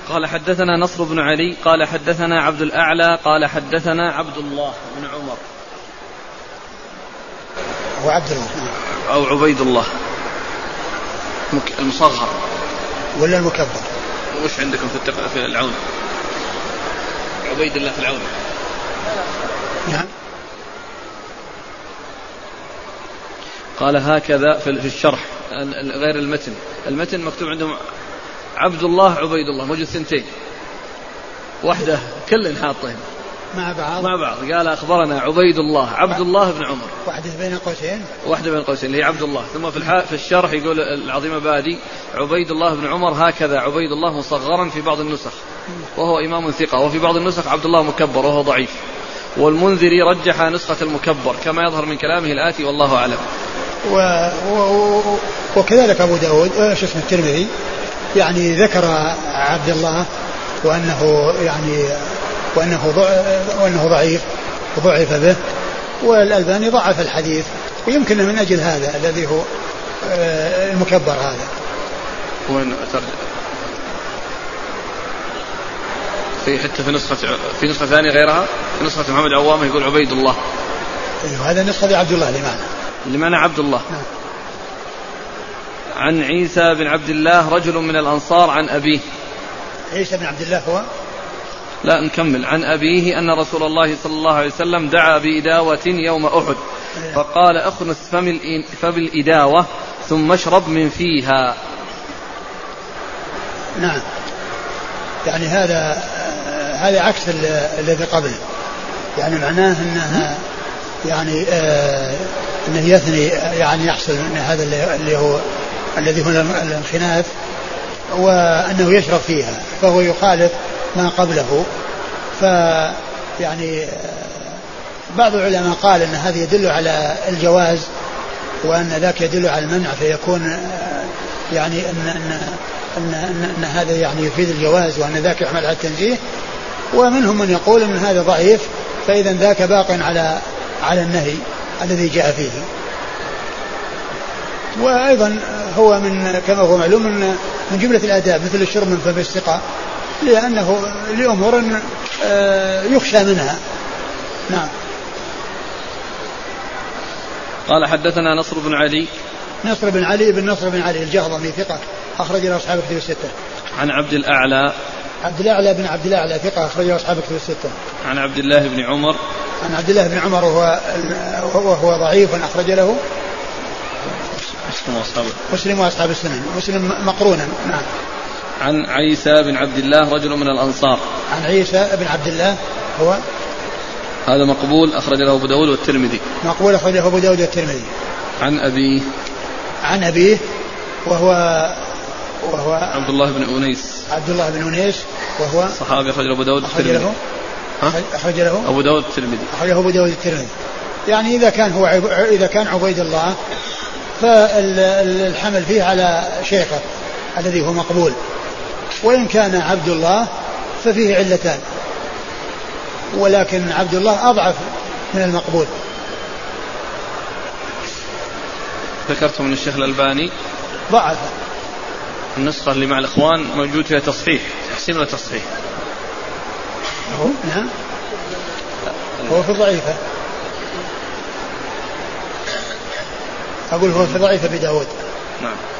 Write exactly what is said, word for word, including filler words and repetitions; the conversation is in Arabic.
قال حدثنا نصر بن علي قال حدثنا عبد الأعلى قال حدثنا عبد الله بن عمر وعبد الله أو عبيد الله المصغر ولا المكبر؟ وش عندكم في, التق... في العون؟ عبيد الله في العون. نعم. قال هكذا في الشرح غير المتن. المتن مكتوب عندهم عبد الله عبيد الله، موجود ثنتين، واحدة كل حاطين مع بعض مع بعض. قال أخبرنا عبيد الله عبد الله بن عمر، واحدة بين قوسين واحدة بين قوسين اللي هي عبد الله. ثم في, الح... في الشرح يقول العظيم بادي عبيد الله بن عمر هكذا عبيد الله مصغرا في بعض النسخ وهو إمام ثقة، وفي بعض النسخ عبد الله مكبر وهو ضعيف. والمنذري رجح نسخة المكبر كما يظهر من كلامه الآتي والله أعلم. و... و... وكذلك أبو داود شو اسمه الترمذي يعني ذكر عبد الله وأنه يعني وأنه, ضع... وأنه ضعيف وضعف به، والألباني ضعف الحديث، ويمكن من أجل هذا الذي هو المكبر هذا. وين ترجع في حتى في نسخة في نسخة ثانية غيرها في نسخة محمد عوامة يقول عبيد الله. هذا نسخة عبد الله لمعنى لمعنى عبد الله. عن عيسى بن عبد الله رجل من الأنصار عن أبيه. عيسى بن عبد الله هو لا نكمل. عن أبيه أن رسول الله صلى الله عليه وسلم دعا بإداوة يوم أحد فقال أخنث فبالإداوة ثم اشرب من فيها. نعم. يعني هذا هذا عكس الذي قبله، يعني معناه أنها يعني آه أنه يثني يعني يحصل من هذا اللي هو الذي هو الانخناث وأنه يشرب فيها، فهو يخالف ما قبله. فيعني بعض العلماء قال أن هذا يدل على الجواز وأن ذاك يدل على المنع، فيكون يعني أن, أن, أن, أن, أن هذا يعني يفيد الجواز وأن ذاك يحمل على التنزيه. ومنهم من يقول أن هذا ضعيف، فإذا ذاك باق على على النهي الذي جاء فيه. وأيضا هو من كما هو معلوم من جملة الآداب مثل الشرب من فم السقاء، لأنه لأمور يخشى منها. نعم. قال حدثنا نصر بن علي نصر بن علي بن نصر بن علي الجهضمي ثقة أخرج له أصحاب الكتب الستة. عن عبد الأعلى عبد الأعلى بن عبد الأعلى ثقة أخرج له أصحاب الكتب الستة. عن عبد الله بن عمر عن عبد الله بن عمر وهو وهو ضعيف أخرج له مسلم وأصحاب مسلم وأصحاب السنن، مسلم مقرونا. نعم. عن عيسى بن عبد الله رجل من الأنصار. عن عيسى بن عبد الله هو هذا مقبول أخرج له أبو داود والترمذي. مقبول أخرج له أبو داود والترمذي. عن أبيه عن أبيه وهو وهو عبد الله بن أنيس عبد الله بن أنيس وهو صحابي أخرج له أبو داود والترمذي. أخرج له أبو داود الترمذي. أخرج له أبو داود الترمذي. يعني إذا كان هو عب... إذا كان عبيد الله فالحمل فيه على شيخه الذي هو مقبول، وإن كان عبد الله ففيه علتان، ولكن عبد الله أضعف من المقبول. ذكرت من الشيخ الألباني ضعف. النسخة اللي مع الإخوان موجود فيها تصحيح، تحسين ولا تصحيح؟ هو نعم هو في ضعيفة، أقول هو في ضعيفة بداود. نعم.